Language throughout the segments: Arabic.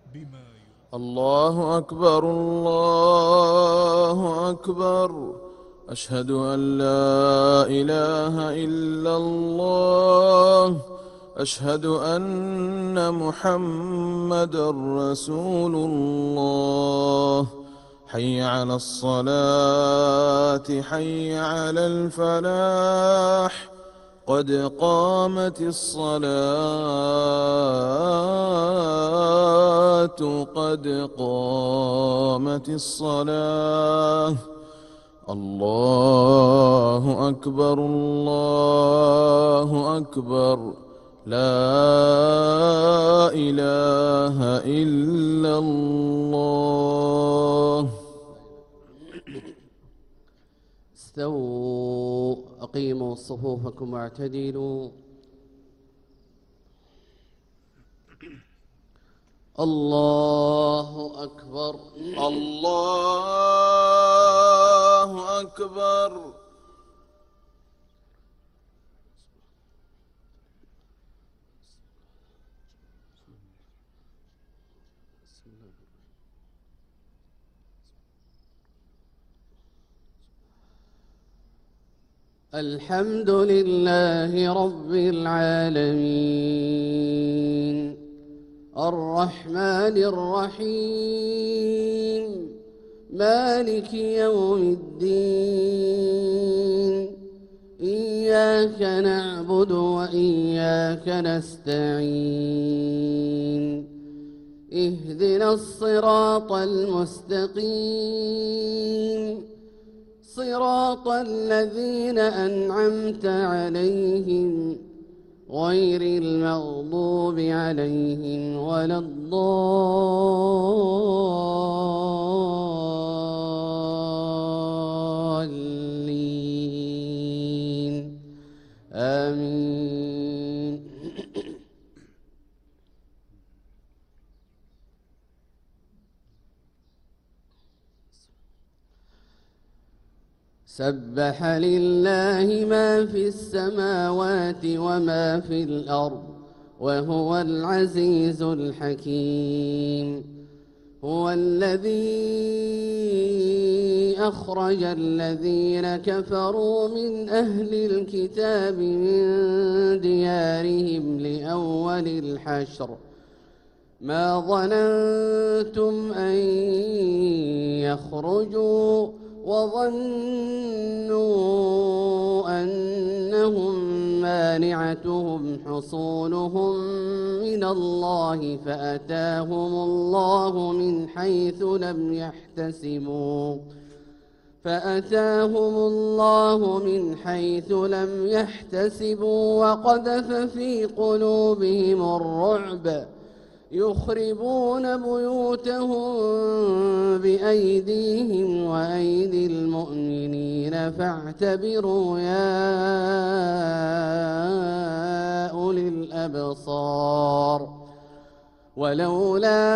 الله أكبر الله أكبر. أشهد أن لا إله إلا الله. أشهد أن محمدًا رسول الله. حي على الصلاة حي على الفلاح. قد قامت الصلاة قد قامت الصلاة. الله أكبر الله أكبر. لا إله إلا الله. استووا أقيموا صفوفكم واعتدلوا. الله أكبر الله أكبر. الحمد لله رب العالمين الرحمن الرحيم مالك يوم الدين. إياك نعبد وإياك نستعين. اهدنا الصراط المستقيم صراط الذين أنعمت عليهم غير المغضوب عليهم ولا الضالين. آمين. سبح لله ما في السماوات وما في الأرض وهو العزيز الحكيم. هو الذي أخرج الذين كفروا من أهل الكتاب من ديارهم لأول الحشر ما ظننتم أن يخرجوا وظنوا أنهم مانعتهم حصونهم من الله فأتاهم الله من حيث لم يحتسبوا وقذف في قلوبهم الرعب يخربون بيوتهم بأيديهم وأيدي المؤمنين فاعتبروا يا أولي الأبصار. ولولا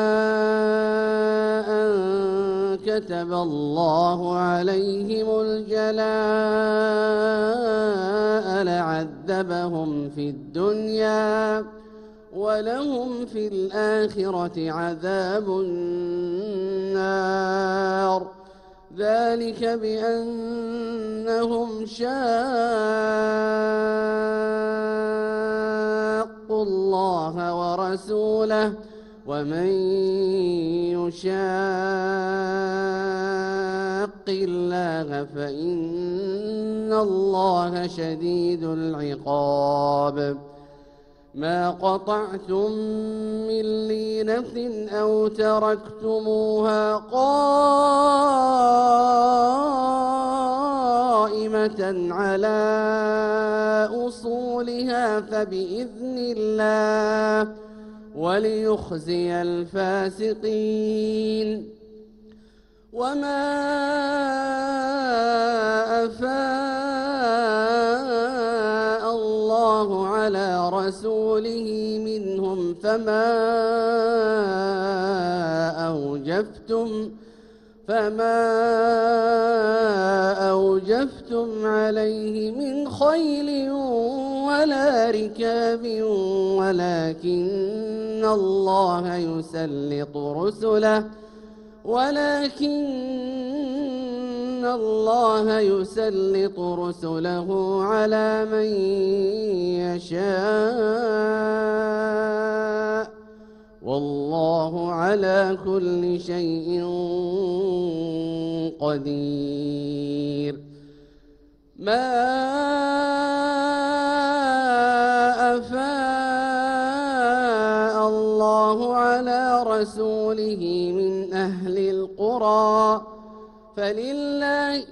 أن كتب الله عليهم الجلاء لعذبهم في الدنيا ولهم في الآخرة عذاب النار. ذلك بأنهم شاقوا الله ورسوله ومن يشاق الله فإن الله شديد العقاب. ما قطعتم من لينة أو تركتموها قائمة على أصولها فبإذن الله وليخزي الفاسقين. وما أفاء الله على رسوله منهم فما أوجفتم عليه من خيل ولا ركاب ولكن الله يسلط رسله على من يشاء والله على كل شيء قدير. ما أفاء الله على رسوله من أهل القرى فلله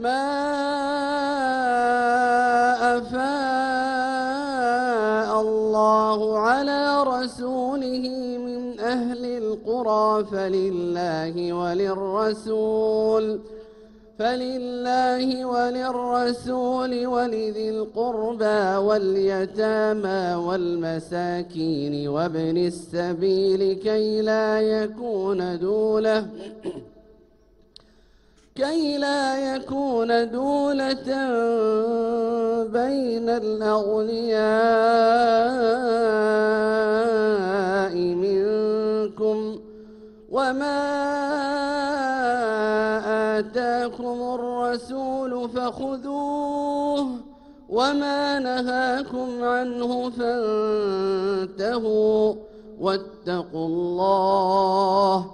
وللرسول ولذي القربى واليتامى والمساكين وابن السبيل كي لا يكون دولة بين الأغنياء منكم وما آتاكم الرسول فخذوه وما نهاكم عنه فانتهوا واتقوا الله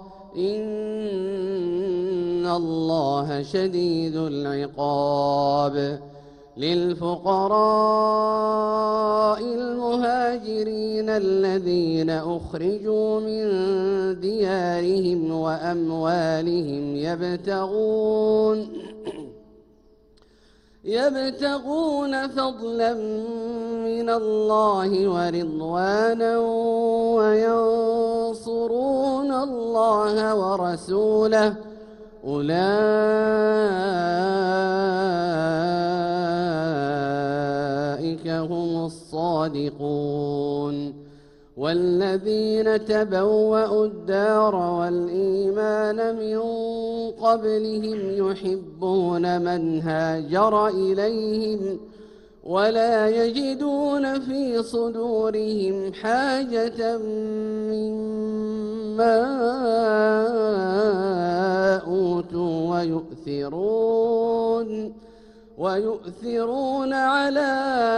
إن الله شديد العقاب. للفقراء المهاجرين الذين أخرجوا من ديارهم وأموالهم يبتغون فضلا من الله ورضوانا وينصرون الله ورسوله أولئك هم الصادقون. والذين تبوأوا الدار والإيمان من قبلهم يحبون من هاجر إليهم ولا يجدون في صدورهم حاجة مما أوتوا ويؤثرون على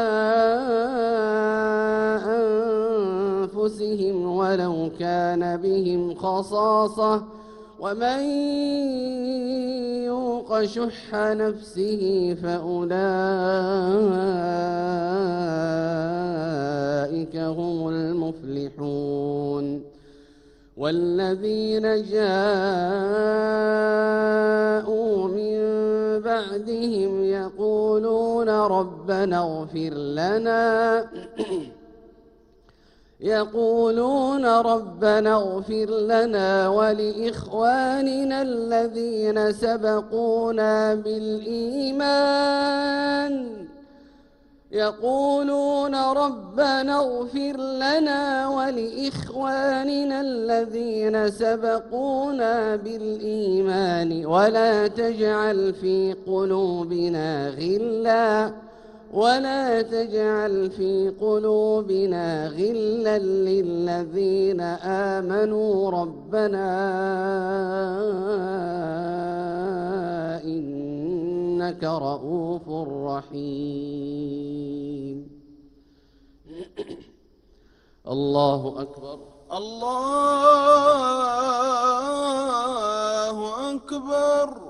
أنفسهم ولو كان بهم خصاصة ومن يوق شح نفسه فأولئك هم المفلحون. والذين جاءوا من بعدهم يقولون ربنا اغفر لنا ولإخواننا الذين سبقونا بالإيمان ولا تجعل في قلوبنا غلا للذين آمنوا ربنا إنك رؤوف رحيم. الله أكبر. الله أكبر.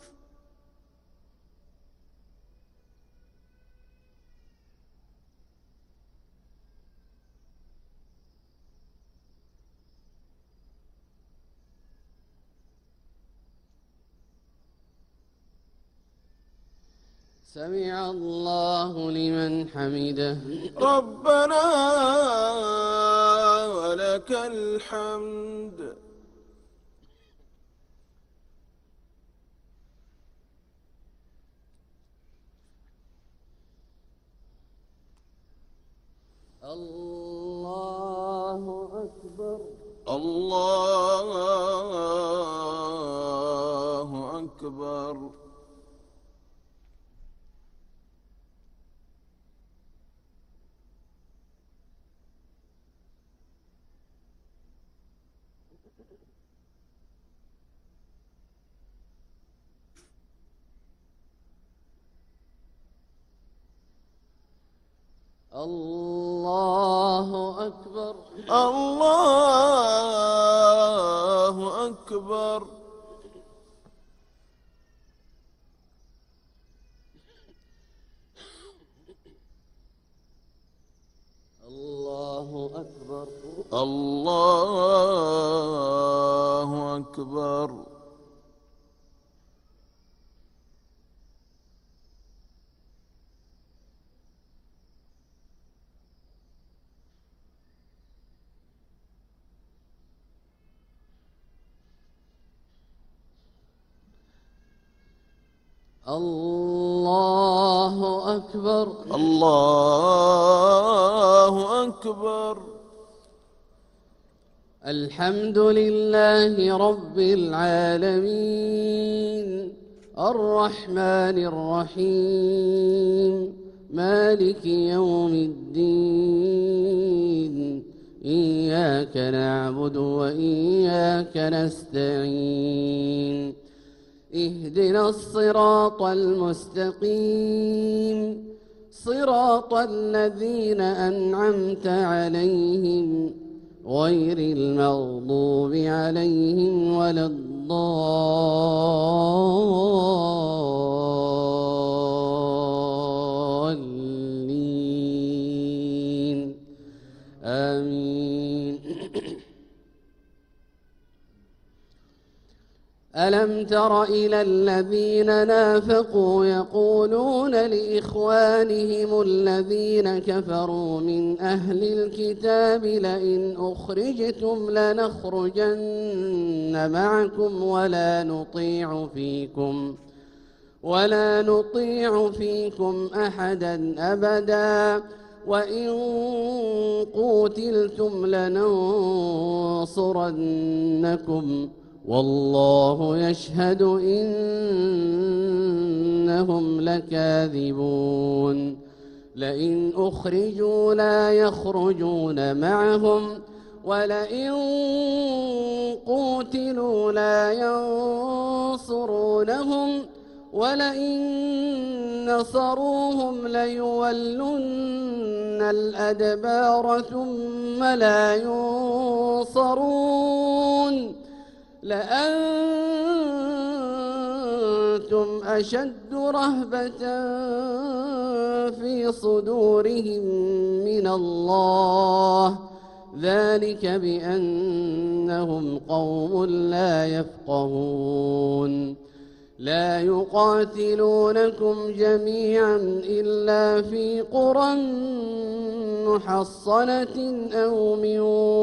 سمع الله لمن حمده. ربنا ولك الحمد. الله أكبر. الله أكبر. الله أكبر. الله أكبر. الله أكبر. الله أكبر. الله أكبر. الله أكبر. الحمد لله رب العالمين الرحمن الرحيم مالك يوم الدين إياك نعبد وإياك نستعين اهدنا الصراط المستقيم صراط الذين أنعمت عليهم غير المغضوب عليهم ولا الضالين آمين. ألم تر إلى الذين نافقوا يقولون لإخوانهم الذين كفروا من أهل الكتاب لئن أخرجتم لنخرجن معكم ولا نطيع فيكم أحدا أبدا وإن قوتلتم لننصرنكم والله يشهد إنهم لكاذبون. لئن أخرجوا لا يخرجون معهم ولئن قوتلوا لا ينصرونهم ولئن نصروهم ليولن الأدبار ثم لا ينصرون. لأنتم أشد رهبة في صدورهم من الله ذلك بأنهم قوم لا يفقهون. لا يقاتلونكم جميعا إلا في قرى محصنة أو من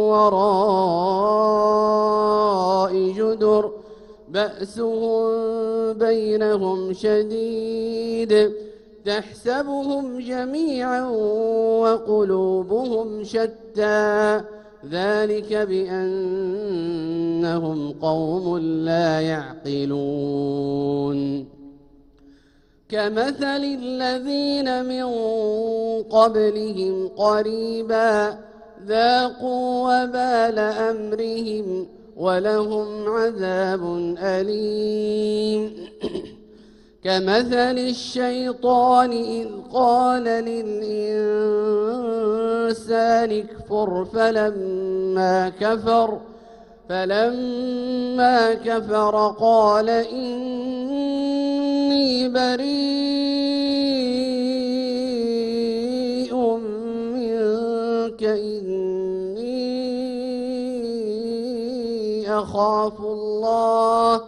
وراء جدر بأسهم بينهم شديد تحسبهم جميعا وقلوبهم شتى ذلك بأنهم قوم لا يعقلون. كمثل الذين من قبلهم قريبا ذاقوا وبال أمرهم ولهم عذاب أليم. كمثل الشيطان إذ قال للإنسان اكفر فلما كفر قال إني بريء منك إني أخاف الله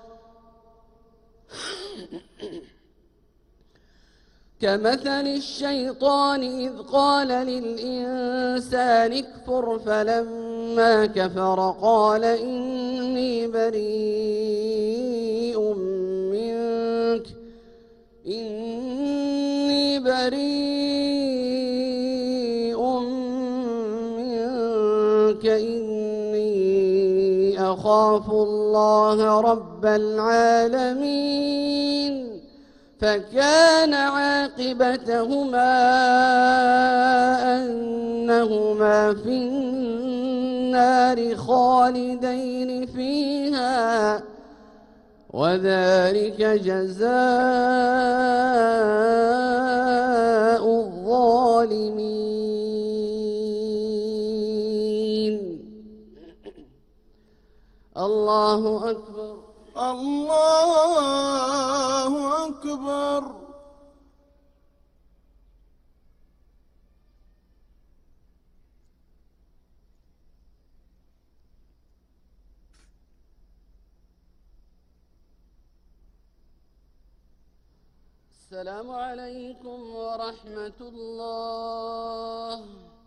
كمثل الشيطان إذ قال للإنسان اكفر فلما كفر قال إني بريء منك إني أخاف الله رب العالمين. فكان عاقبتهما أنهما في النار خالدين فيها وذلك جزاء الظالمين. الله أكبر. الله أكبر. السلام عليكم ورحمة الله.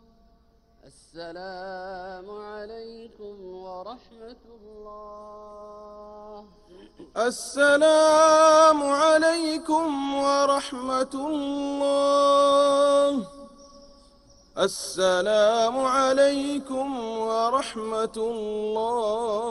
السلام عليكم ورحمة الله. السلام عليكم ورحمة الله. السلام عليكم ورحمة الله.